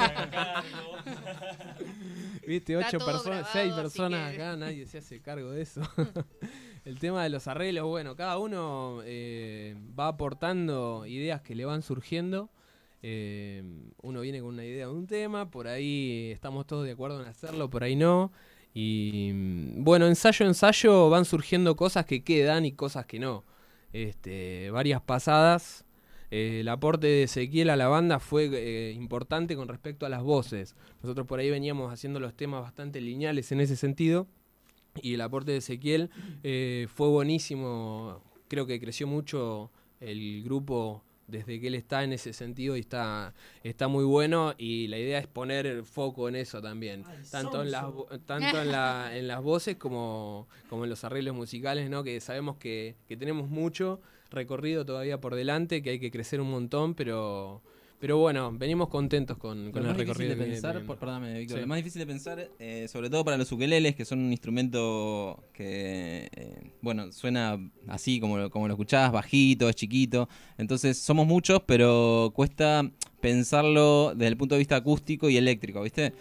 Viste, Está ocho todo personas, grabado, seis así personas que- acá, nadie se hace cargo de eso. El tema de los arreglos, bueno, cada uno eh, va aportando ideas que le van surgiendo. Eh, uno viene con una idea de un tema, por ahí estamos todos de acuerdo en hacerlo, por ahí no. Y mm, bueno, ensayo a ensayo van surgiendo cosas que quedan y cosas que no. Este, varias pasadas. Eh, el aporte de Ezequiel a la banda fue eh, importante con respecto a las voces. Nosotros por ahí veníamos haciendo los temas bastante lineales en ese sentido. Y el aporte de Ezequiel eh, fue buenísimo. Creo que creció mucho el grupo desde que él está en ese sentido y está, está muy bueno. Y la idea es poner el foco en eso también. Ay, Tanto, en las, sonso. vo- tanto en, la, en las voces como, como en los arreglos musicales, ¿no? Que sabemos que, que tenemos mucho recorrido todavía por delante, que hay que crecer un montón, pero... Pero bueno, venimos contentos con, con Lo el más difícil recorrido de que viene pensar, teniendo. por- perdóname, Víctor, Sí. lo más difícil de pensar, eh, sobre todo para los ukeleles, que son un instrumento que, eh, bueno, suena así como lo, como lo escuchás, bajito, es chiquito. Entonces somos muchos, pero cuesta pensarlo desde el punto de vista acústico y eléctrico, ¿viste?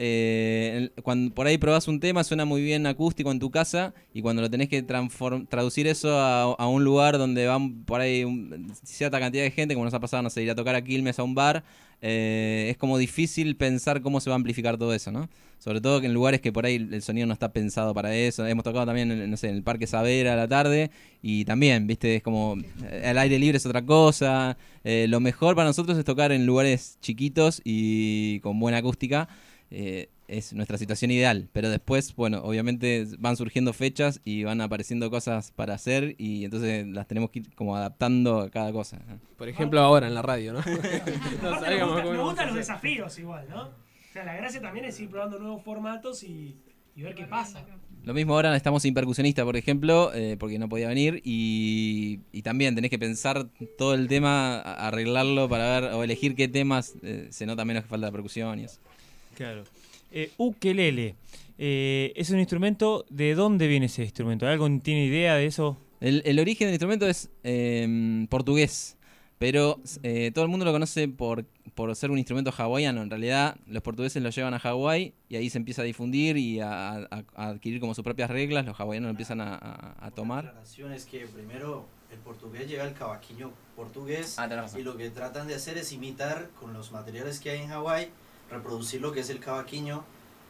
Eh, el- cuando por ahí probás un tema, suena muy bien acústico en tu casa, y cuando lo tenés que transform- traducir eso a, a un lugar donde van por ahí un- cierta cantidad de gente, como nos ha pasado, no sé, ir a tocar a Quilmes a un bar, eh, es como difícil pensar cómo se va a amplificar todo eso, ¿no? Sobre todo que en lugares que por ahí el sonido no está pensado para eso. Hemos tocado también, en, no sé, en el Parque Savera a la tarde, y también, viste, es como eh, el aire libre es otra cosa. Eh, lo mejor para nosotros es tocar en lugares chiquitos y con buena acústica. Eh, es nuestra situación ideal, pero después, bueno, obviamente van surgiendo fechas y van apareciendo cosas para hacer, y entonces las tenemos que ir como adaptando a cada cosa, ¿no? Por ejemplo, ahora en la radio, ¿no? No Aparte, me, sabíamos gusta- cómo me íbamos gustan a los hacer. desafíos igual, ¿no? O sea, la gracia también es ir probando nuevos formatos y, y ver qué pasa. Lo mismo ahora estamos sin percusionista, por ejemplo, eh, porque no podía venir, y, y también tenés que pensar todo el tema, a- arreglarlo para ver o elegir qué temas eh, se nota menos que falta de percusión y eso. Claro. Eh, ukelele. Eh, ¿Es un instrumento? ¿De dónde viene ese instrumento? ¿Alguien tiene idea de eso? El, el origen del instrumento es eh, portugués, pero eh, todo el mundo lo conoce por, por ser un instrumento hawaiano. En realidad, los portugueses lo llevan a Hawái y ahí se empieza a difundir y a, a- a adquirir como sus propias reglas. Los hawaianos lo empiezan a, a- a tomar. La aclaración es que primero el portugués lleva el cavaquinho portugués Ah, tenés razón. y lo que tratan de hacer es imitar con los materiales que hay en Hawái, reproducir lo que es el cavaquinho,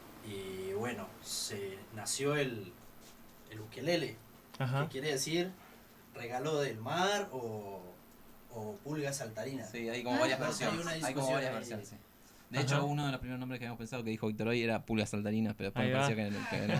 y bueno, se nació el, el ukelele, Ajá. que quiere decir regalo del mar o, o pulga saltarina. Sí, hay como varias Entonces, versiones. Hay una Hay como discusión varias ahí. versiones, sí. De Ajá. hecho, uno de los primeros nombres que habíamos pensado que dijo Víctor hoy era pulgas saltarinas, pero después Ahí me va. pareció que, que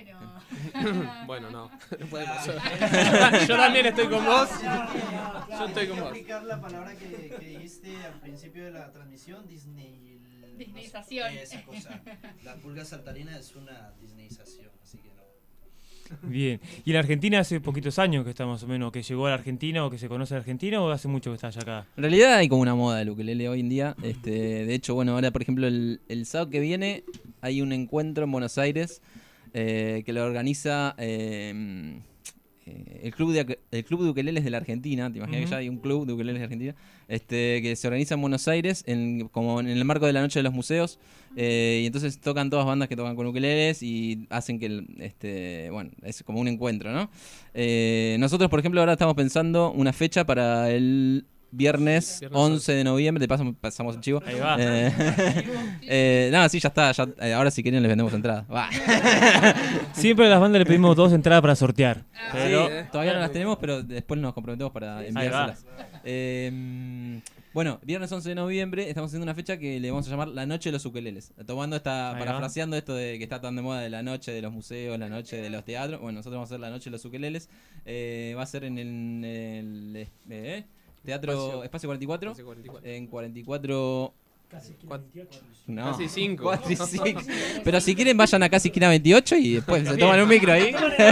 no. Bueno, no. No podemos. Yo también estoy con vos. Yo estoy con Hay que vos. aplicar la palabra que, que dijiste al principio de la transmisión, Disney. Disneyización. Esa cosa. La pulga saltarina es una disneyización, así que no. Bien. ¿Y en Argentina hace poquitos años que está más o menos, que llegó a la Argentina o que se conoce a Argentina, o hace mucho que está allá acá? En realidad hay como una moda del ukelele hoy en día. Este, de hecho, bueno, ahora por ejemplo el, el sábado que viene hay un encuentro en Buenos Aires eh, que lo organiza eh, eh, el club de el club de ukeleles de la Argentina. Te imaginas Ujú. que ya hay un club de ukeleles de Argentina, este, que se organiza en Buenos Aires en, como en el marco de la Noche de los Museos. Eh, y entonces tocan todas bandas que tocan con ukeleles y hacen que, el, este, bueno, es como un encuentro, ¿no? Eh, nosotros, por ejemplo, ahora estamos pensando una fecha para el viernes Viernes once de noviembre. Te pasamos, pasamos el chivo. Ahí va. Eh, eh, no, sí, ya está. Ya, eh, ahora si quieren les vendemos entrada. Va. Siempre a las bandas le pedimos dos entradas para sortear. Pero Sí, todavía no las tenemos, pero después nos comprometemos para Ahí enviárselas. Eh, bueno, viernes once de noviembre estamos haciendo una fecha que le vamos a llamar la Noche de los Ukeleles. Tomando esta, Ahí va. parafraseando esto de que está tan de moda de la noche de los museos, la noche de los teatros. Bueno, nosotros vamos a hacer la Noche de los Ukeleles. Eh, va a ser en el, el, eh, Teatro Espacio- Espacio cuarenta y cuatro. Espacio cuarenta y cuatro. En cuarenta y cuatro. Casi esquina veintiocho. No, Casi cinco. cuatro y cinco. Pero si quieren vayan a casi esquina veintiocho y después se toman un micro ahí.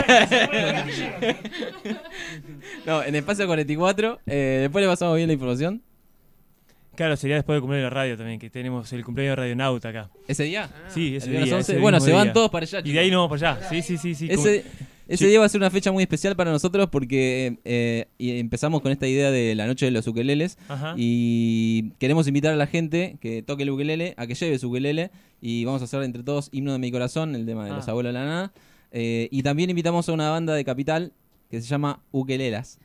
No, en Espacio cuarenta y cuatro. Eh, después le pasamos bien la información. claro, sería después del cumpleaños de la radio también, que tenemos el cumpleaños de Radionauta acá. ¿Ese día? Sí, ese El viernes día. once. ese Bueno, mismo se van día. todos para allá, Y de chicos. ahí nos vamos para allá. Sí, sí, sí. sí. Ese- Como- Ese Sí. día va a ser una fecha muy especial para nosotros porque eh, y empezamos con esta idea de la noche de los ukeleles. Ajá. Y queremos invitar a la gente que toque el ukelele a que lleve su ukelele y vamos a hacer entre todos Himno de mi corazón, el tema de Ah. los abuelos de la nada. Eh, y también invitamos a una banda de Capital que se llama Ukelelas.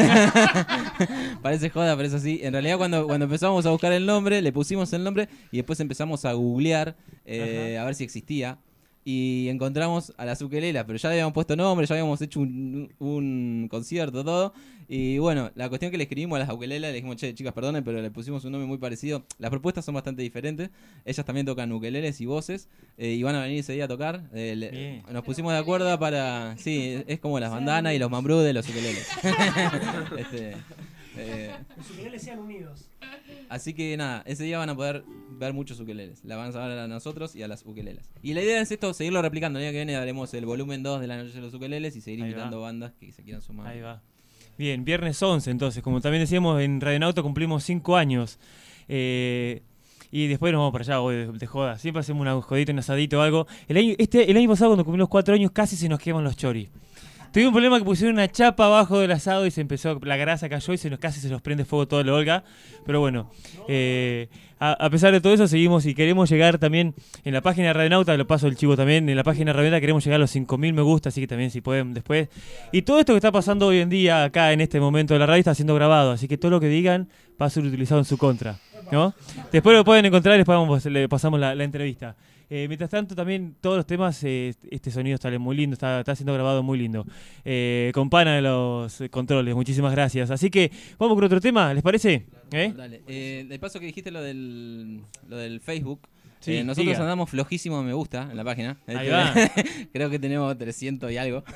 Parece joda, pero es así. En realidad cuando, cuando empezamos a buscar el nombre, le pusimos el nombre y después empezamos a googlear eh, a ver si existía. Y encontramos a las ukelelas, pero ya le habíamos puesto nombre, ya habíamos hecho un, un concierto, todo. Y bueno, la cuestión que le escribimos a las ukelelas, le dijimos, che, chicas, perdonen, pero le pusimos un nombre muy parecido. Las propuestas son bastante diferentes. Ellas también tocan ukeleles y voces. Eh, y van a venir ese día a tocar. Eh, le- nos pusimos de acuerdo para... Sí, es como las bandanas y los mambrú de los ukeleles. este, eh, Los ukeleles sean unidos. Así que nada, ese día van a poder ver muchos ukeleles. La van a ver a nosotros y a las ukelelas. Y la idea es esto, seguirlo replicando. El año que viene haremos el volumen dos de la noche de los ukeleles y seguir Ahí invitando va. bandas que se quieran sumar. Ahí va. Bien, viernes once entonces, como también decíamos en Radionauta cumplimos cinco años. Eh, y después nos vamos para allá, hoy de, de joda. Siempre hacemos una jodita, un asadito o algo. El año, este, el año pasado cuando cumplimos cuatro años casi se nos queman los choris. Tuvimos un problema que pusieron una chapa abajo del asado y se empezó, la grasa cayó y se nos casi se nos prende fuego toda la Olga. Pero bueno, eh, a, a pesar de todo eso seguimos y queremos llegar también en la página de Radionauta, lo paso el chivo también, en la página de Radionauta queremos llegar a los cinco mil me gusta, así que también si pueden después. Y todo esto que está pasando hoy en día acá en este momento de la radio está siendo grabado, así que todo lo que digan va a ser utilizado en su contra, ¿no? Después lo pueden encontrar y después vamos, le pasamos la, la entrevista. Eh, mientras tanto, también todos los temas, eh, este sonido está muy lindo, está, está siendo grabado muy lindo. Eh, con Pana de los controles, muchísimas gracias. Así que vamos con otro tema, ¿les parece? ¿Eh? Dale. Eh, de paso que dijiste lo del, lo del Facebook. Sí, eh, nosotros diga. andamos flojísimo me gusta en la página. Ahí Este, va. Creo que tenemos trescientos y algo.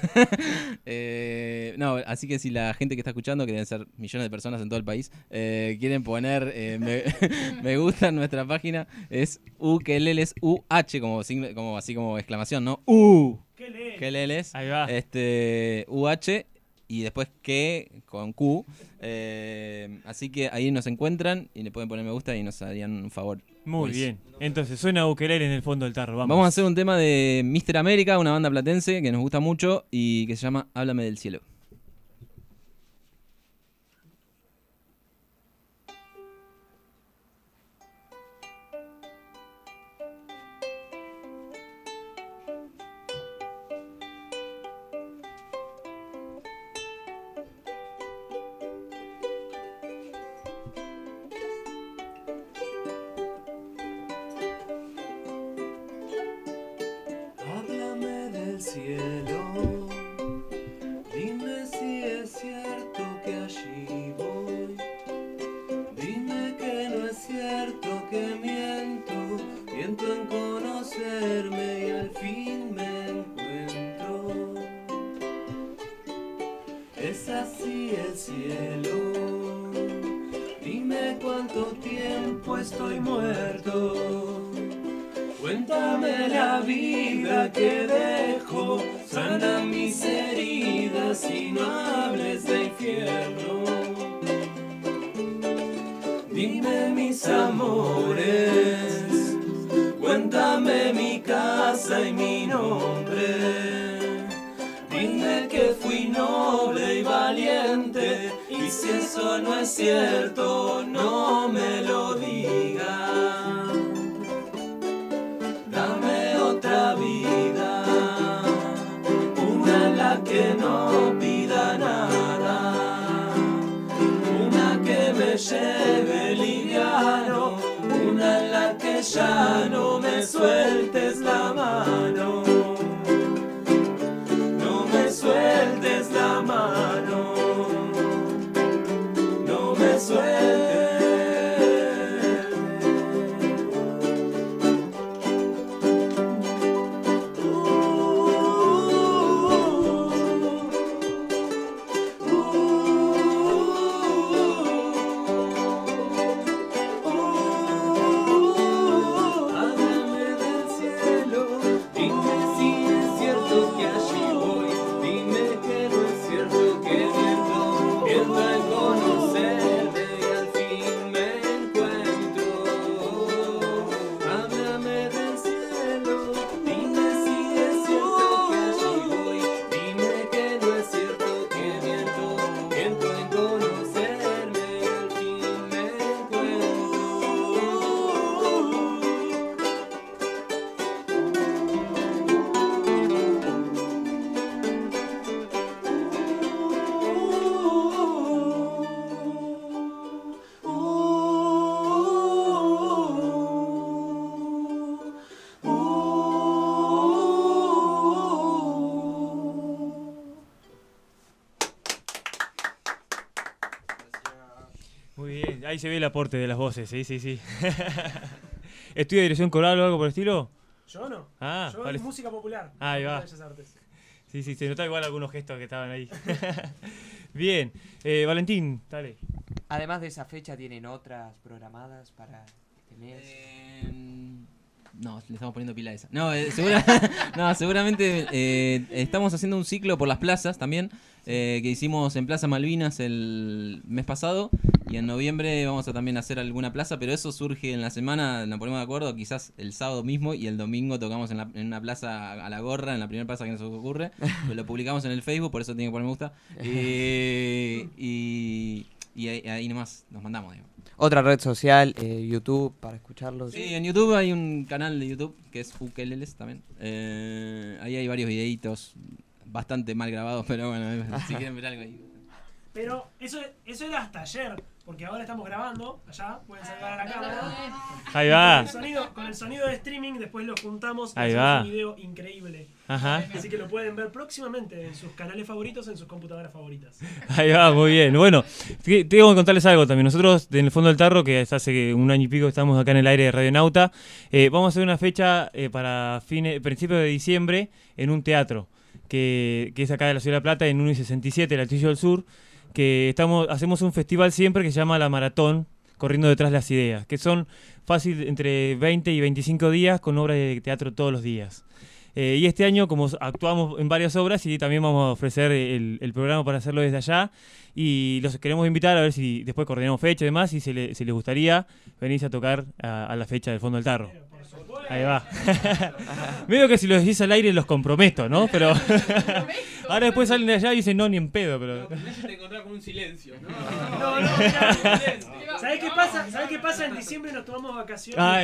eh, no, así que si la gente que está escuchando, que deben ser millones de personas en todo el país, eh, quieren poner eh, me, me gusta en nuestra página, es ukeleles U H, como, signo- como así como exclamación, ¿no? U. Ukeleles. Ahí va. Este, U H y después que con Q. Eh, así que ahí nos encuentran y le pueden poner me gusta y nos harían un favor. Muy Pues, bien. Entonces suena ukelele en el fondo del tarro. Vamos. Vamos a hacer un tema de míster América, una banda platense que nos gusta mucho y que se llama Háblame del cielo. Háblame del cielo, dime si es cierto que allí voy, dime que no es cierto que miento, miento en conocerme y al fin me encuentro. Es así el cielo, dime cuánto tiempo estoy muerto. Cuéntame la vida que dejo, sana mis heridas y no hables de infierno. Dime mis amores, cuéntame mi casa y mi nombre. Dime que fui noble y valiente, y si eso no es cierto, no me lo digas. Dame otra vida, una en la que no pida nada, una que me lleve liviano, una en la que ya no me sueltes la mano, no me sueltes la mano, no me sueltes. Háblame del cielo, dime ahí se ve el aporte de las voces, sí, sí, sí. ¿Estudia dirección coral o algo por el estilo? Yo no. Ah, Yo parece- música popular. Ah, ahí va. Bellas Artes. Sí, sí, se nota igual algunos gestos que estaban ahí. Bien, eh, Valentín, dale. Además de esa fecha, ¿tienen otras programadas para este mes? No, le estamos poniendo pila a esa. No, eh, segura- no seguramente eh, estamos haciendo un ciclo por las plazas también, eh, que hicimos en Plaza Malvinas el mes pasado, y en noviembre vamos a también hacer alguna plaza, pero eso surge en la semana, nos ponemos de acuerdo, quizás el sábado mismo, y el domingo tocamos en, la- en una plaza a la gorra, en la primera plaza que nos ocurre, pues lo publicamos en el Facebook, por eso tiene que poner me gusta, eh, y, y ahí, ahí nomás nos mandamos, digo. Otra red social, eh, YouTube, para escucharlos. Sí, en YouTube hay un canal de YouTube que es Ukeleles también. Eh, ahí hay varios videitos bastante mal grabados, pero bueno, si quieren ver algo ahí. Pero eso, eso era hasta ayer, porque ahora estamos grabando, allá, pueden salvar a la cámara. Ahí va. Con el sonido, con el sonido de streaming, después lo juntamos y Ahí hacemos va. un video increíble. Ajá. Así que lo pueden ver próximamente en sus canales favoritos, en sus computadoras favoritas. Ahí va, muy bien. Bueno, te- tengo que contarles algo también. Nosotros, en el Fondo del Tarro, que hace un año y pico que estamos acá en el aire de Radionauta, eh, vamos a hacer una fecha eh, para fines, principios de diciembre en un teatro, que, que es acá de la Ciudad de La Plata, en uno y sesenta y siete, el Altillo del Sur, que estamos hacemos un festival siempre que se llama La Maratón, corriendo detrás de las ideas, que son fácil entre veinte y veinticinco días con obras de teatro todos los días. Eh, y este año, como actuamos en varias obras, y también vamos a ofrecer el, el programa para hacerlo desde allá, y los queremos invitar a ver si después coordinamos fecha y demás, y si, le- si les gustaría venirse a tocar a, a la fecha del Fondo del Tarro. Ahí va. Medio que si lo decís al aire los comprometo, ¿no? Pero ahora después salen de allá y dicen no, ni en pedo, pero... te encontrás con un silencio, ¿no? No, no, mirá, ¿sabés qué pasa? ¿Sabés qué pasa? En diciembre nos tomamos vacaciones. Ahí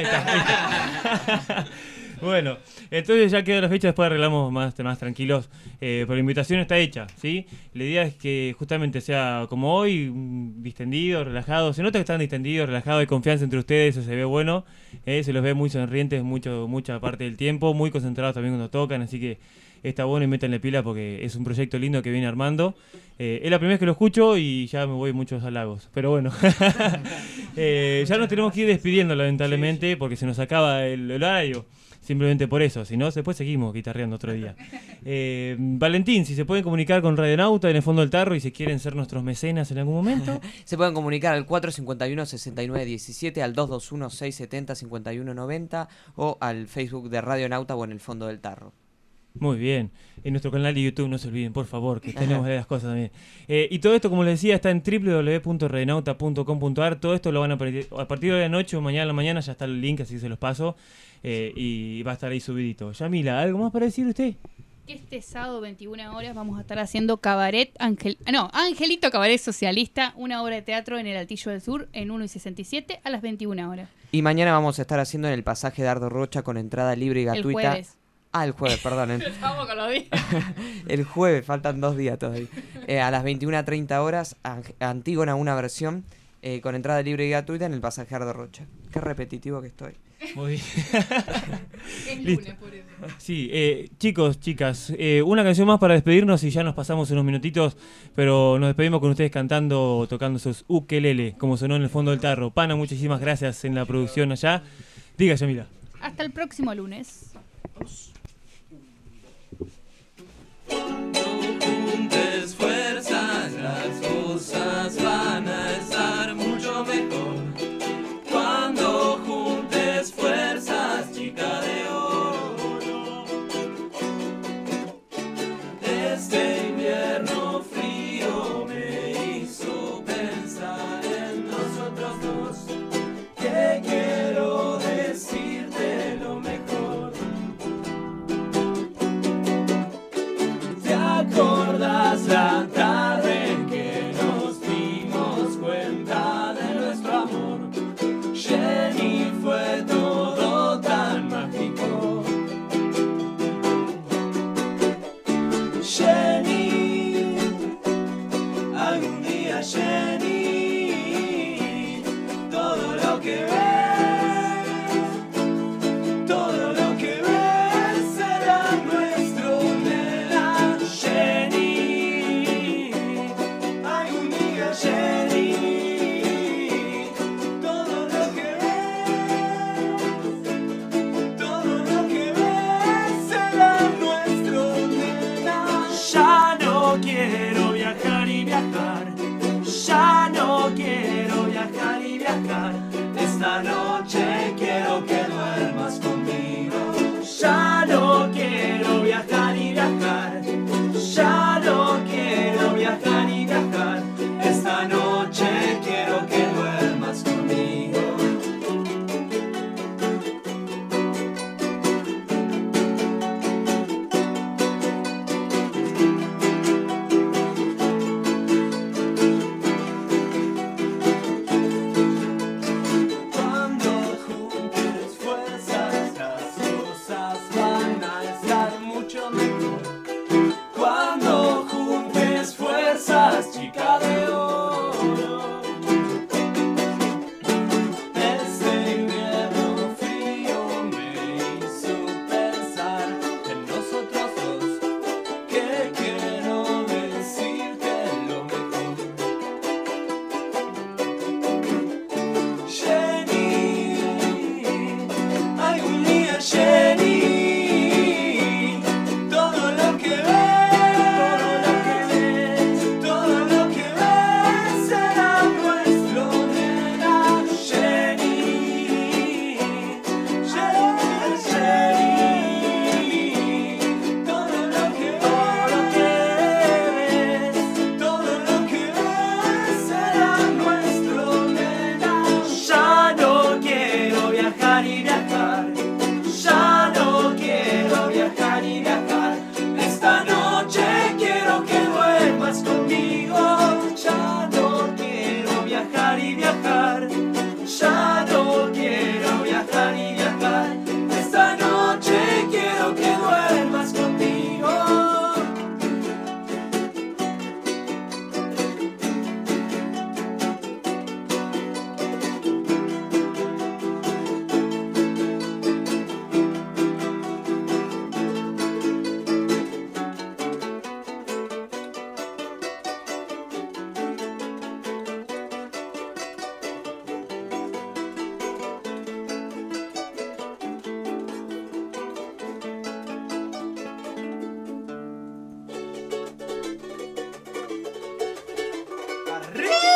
está. Bueno, entonces ya queda la fecha, después arreglamos más, más tranquilos. Eh, pero la invitación está hecha, ¿sí? La idea es que justamente sea como hoy, mm, distendido, relajado. Se nota que están distendidos, relajados, hay confianza entre ustedes, eso se ve bueno. Eh, se los ve muy sonrientes mucho, mucha parte del tiempo, muy concentrados también cuando tocan, así que está bueno y métanle pila porque es un proyecto lindo que viene armando. Eh, es la primera vez que lo escucho y ya me voy muchos halagos, pero bueno. eh, ya nos tenemos que ir despidiendo lamentablemente porque se nos acaba el horario. Simplemente por eso, si no, después seguimos guitarreando otro día. Eh, Valentín, si se pueden comunicar con Radionauta en el Fondo del Tarro y si quieren ser nuestros mecenas en algún momento. Se pueden comunicar al cuatro cincuenta y uno, sesenta y nueve diecisiete, al dos dos uno, seiscientos setenta, cincuenta y uno noventa o al Facebook de Radionauta o en el Fondo del Tarro. Muy bien. En nuestro canal de YouTube, no se olviden, por favor, que tenemos las cosas también. Eh, y todo esto, como les decía, está en w w w punto radionauta punto com punto a r. Todo esto lo van a partir, a partir de la noche o mañana a la mañana ya está el link, así que se los paso. Eh, y va a estar ahí subidito. Yamila, ¿algo más para decir usted? Que este sábado veintiuna horas vamos a estar haciendo Cabaret Ángel, no, Angelito Cabaret Socialista, una obra de teatro en el Altillo del Sur en uno y sesenta y siete a las veintiuna horas. Y mañana vamos a estar haciendo en el pasaje Dardo Rocha con entrada libre y gratuita. El jueves. Ah, el jueves, perdón. El, Estamos con los días. el jueves, faltan dos días todavía. Eh, a las veintiuna treinta horas, Ang- Antígona, una versión eh, con entrada libre y gratuita en el pasaje Dardo Rocha. Qué repetitivo que estoy. Muy bien. Es Listo. lunes, por eso. Sí, eh, chicos, chicas, eh, una canción más para despedirnos y ya nos pasamos unos minutitos, pero nos despedimos con ustedes cantando o tocando sus ukelele, como sonó en el Fondo del Tarro. Pana, muchísimas gracias en la producción allá. Diga, Yamila. Hasta el próximo lunes. Juntes fuerzas, las cosas van a estar mucho mejor. Cuando juntes fuerzas, chica de oro. Este invierno frío me hizo pensar en nosotros dos. Que quiero decirte lo mejor. ¿Te acordás la tarde en que nos dimos cuenta de nuestro amor? Jenny, fue todo tan mágico. Jenny, algún día Jenny, todo lo que ves, todo lo que ves será nuestro, nena. Jenny, algún día Jenny, no quiero viajar y viajar. Ya no quiero viajar y viajar. Esta noche quiero que duermas conmigo. Ya no quiero viajar y viajar. Ya no quiero viajar y viajar. Esta noche quiero que duermas conmigo. Cuando juntes fuerzas, las cosas van a estar mucho mejor. Cuando juntes fuerzas, chica de oro. Este invierno frío me hizo pensar en nosotros dos, que quiero decirte lo mejor. Jenny, algún día Jenny, todo lo que ves, todo lo que ves será nuestro, nena. Jenny, Jenny, Jenny, todo lo que ves, todo lo que ves será nuestro, nena. Ya no quiero viajar y viajar. Ya no quiero viajar y viajar. Esta noche quiero que duermas conmigo. Ya no quiero viajar y viajar. Ya no quiero viajar y viajar. Esta noche quiero que duermas conmigo. ¡Arriba!